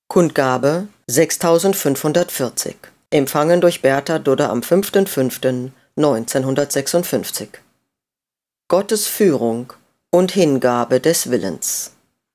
Kundgabe 6540. Empfangen durch Bertha Dudder am 5.5.1956. Gottes Führung und Hingabe des Willens.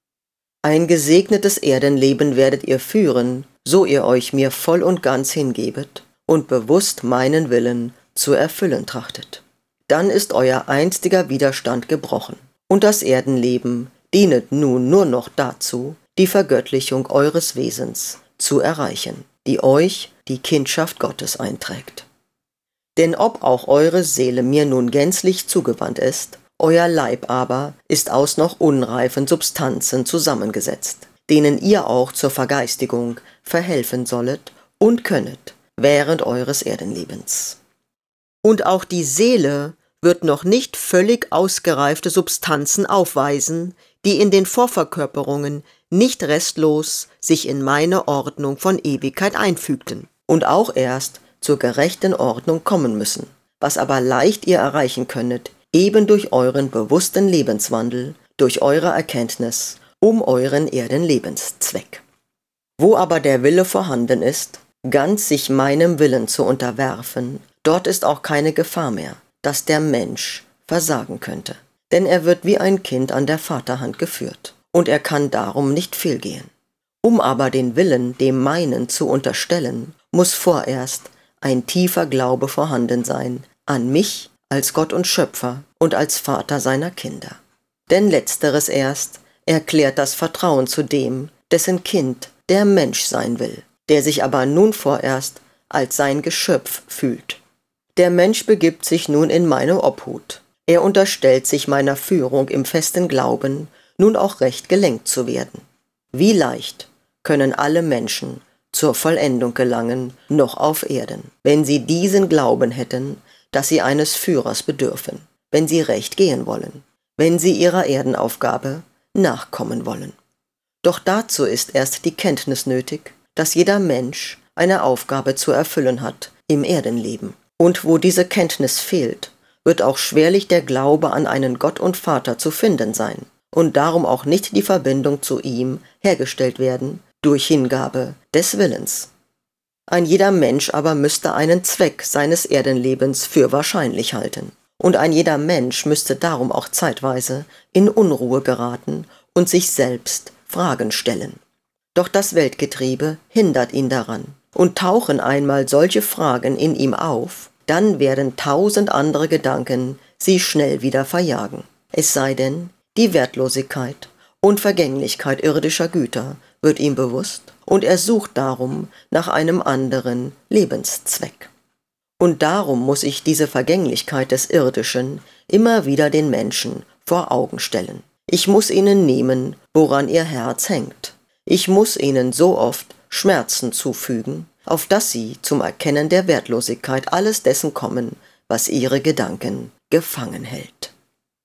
Ein gesegnetes Erdenleben werdet ihr führen, so ihr euch mir voll und ganz hingebet und bewusst meinen Willen zu erfüllen trachtet. Dann ist euer einstiger Widerstand gebrochen, und das Erdenleben dienet nun nur noch dazu, die Vergöttlichung eures Wesens zu erreichen, die euch die Kindschaft Gottes einträgt. Denn ob auch eure Seele mir nun gänzlich zugewandt ist, euer Leib aber ist aus noch unreifen Substanzen zusammengesetzt, denen ihr auch zur Vergeistigung verhelfen sollet und könnet während eures Erdenlebens. Und auch die Seele wird noch nicht völlig ausgereifte Substanzen aufweisen, die in den Vorverkörperungen nicht restlos sich in meine Ordnung von Ewigkeit einfügten und auch erst zur gerechten Ordnung kommen müssen, was aber leicht ihr erreichen könnet, eben durch euren bewussten Lebenswandel, durch eure Erkenntnis, um euren Erdenlebenszweck. Wo aber der Wille vorhanden ist, ganz sich meinem Willen zu unterwerfen, dort ist auch keine Gefahr mehr, dass der Mensch versagen könnte. Denn er wird wie ein Kind an der Vaterhand geführt, und er kann darum nicht fehlgehen. Um aber den Willen dem meinen zu unterstellen, muss vorerst ein tiefer Glaube vorhanden sein an mich als Gott und Schöpfer und als Vater seiner Kinder. Denn letzteres erst erklärt das Vertrauen zu dem, dessen Kind der Mensch sein will, der sich aber nun vorerst als sein Geschöpf fühlt. Der Mensch begibt sich nun in meine Obhut. Er unterstellt sich meiner Führung im festen Glauben, nun auch recht gelenkt zu werden. Wie leicht können alle Menschen zur Vollendung gelangen, noch auf Erden, wenn sie diesen Glauben hätten, dass sie eines Führers bedürfen, wenn sie recht gehen wollen, wenn sie ihrer Erdenaufgabe nachkommen wollen. Doch dazu ist erst die Kenntnis nötig, dass jeder Mensch eine Aufgabe zu erfüllen hat im Erdenleben. Und wo diese Kenntnis fehlt, wird auch schwerlich der Glaube an einen Gott und Vater zu finden sein und darum auch nicht die Verbindung zu ihm hergestellt werden durch Hingabe des Willens. Ein jeder Mensch aber müsste einen Zweck seines Erdenlebens für wahrscheinlich halten, und ein jeder Mensch müsste darum auch zeitweise in Unruhe geraten und sich selbst Fragen stellen. Doch das Weltgetriebe hindert ihn daran, und tauchen einmal solche Fragen in ihm auf, dann werden 1000 andere Gedanken sie schnell wieder verjagen. Es sei denn, die Wertlosigkeit und Vergänglichkeit irdischer Güter wird ihm bewusst, und er sucht darum nach einem anderen Lebenszweck. Und darum muss ich diese Vergänglichkeit des Irdischen immer wieder den Menschen vor Augen stellen. Ich muss ihnen nehmen, woran ihr Herz hängt. Ich muss ihnen so oft Schmerzen zufügen, auf dass sie zum Erkennen der Wertlosigkeit alles dessen kommen, was ihre Gedanken gefangen hält.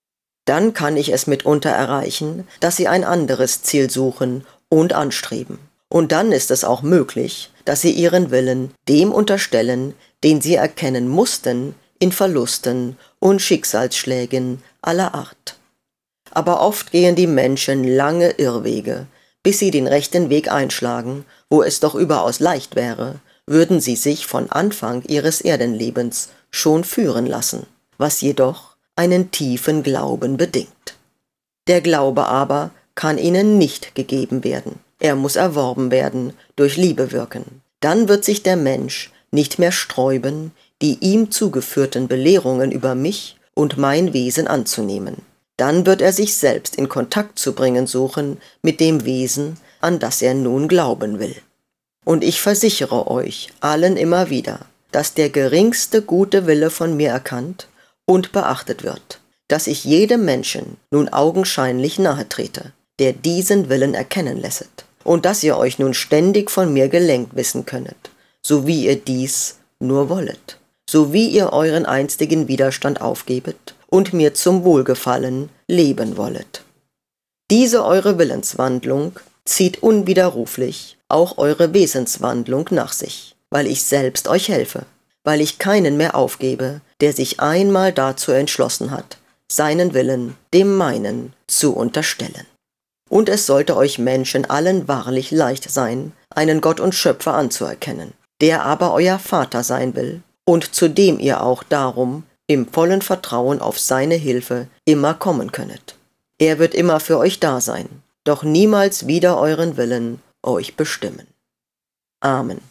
Dann kann ich es mitunter erreichen, dass sie ein anderes Ziel suchen und anstreben. Und dann ist es auch möglich, dass sie ihren Willen dem unterstellen, den sie erkennen mussten in Verlusten und Schicksalsschlägen aller Art. Aber oft gehen die Menschen lange Irrwege, bis sie den rechten Weg einschlagen, wo es doch überaus leicht wäre, würden sie sich von Anfang ihres Erdenlebens schon führen lassen, was jedoch einen tiefen Glauben bedingt. Der Glaube aber kann ihnen nicht gegeben werden. Er muss erworben werden, durch Liebe wirken. Dann wird sich der Mensch nicht mehr sträuben, die ihm zugeführten Belehrungen über mich und mein Wesen anzunehmen. Dann wird er sich selbst in Kontakt zu bringen suchen mit dem Wesen, an das er nun glauben will. Und ich versichere euch allen immer wieder, dass der geringste gute Wille von mir erkannt und beachtet wird, dass ich jedem Menschen nun augenscheinlich nahe trete, der diesen Willen erkennen lässet, und dass ihr euch nun ständig von mir gelenkt wissen könnet, so wie ihr dies nur wollet, so wie ihr euren einstigen Widerstand aufgebet und mir zum Wohlgefallen leben wollet. Diese eure Willenswandlung zieht unwiderruflich auch eure Wesenswandlung nach sich, weil ich selbst euch helfe, weil ich keinen mehr aufgebe, der sich einmal dazu entschlossen hat, seinen Willen dem meinen zu unterstellen. Und es sollte euch Menschen allen wahrlich leicht sein, einen Gott und Schöpfer anzuerkennen, der aber euer Vater sein will und zu dem ihr auch darum im vollen Vertrauen auf seine Hilfe immer kommen könnet. Er wird immer für euch da sein, doch niemals wider euren Willen euch bestimmen. Amen.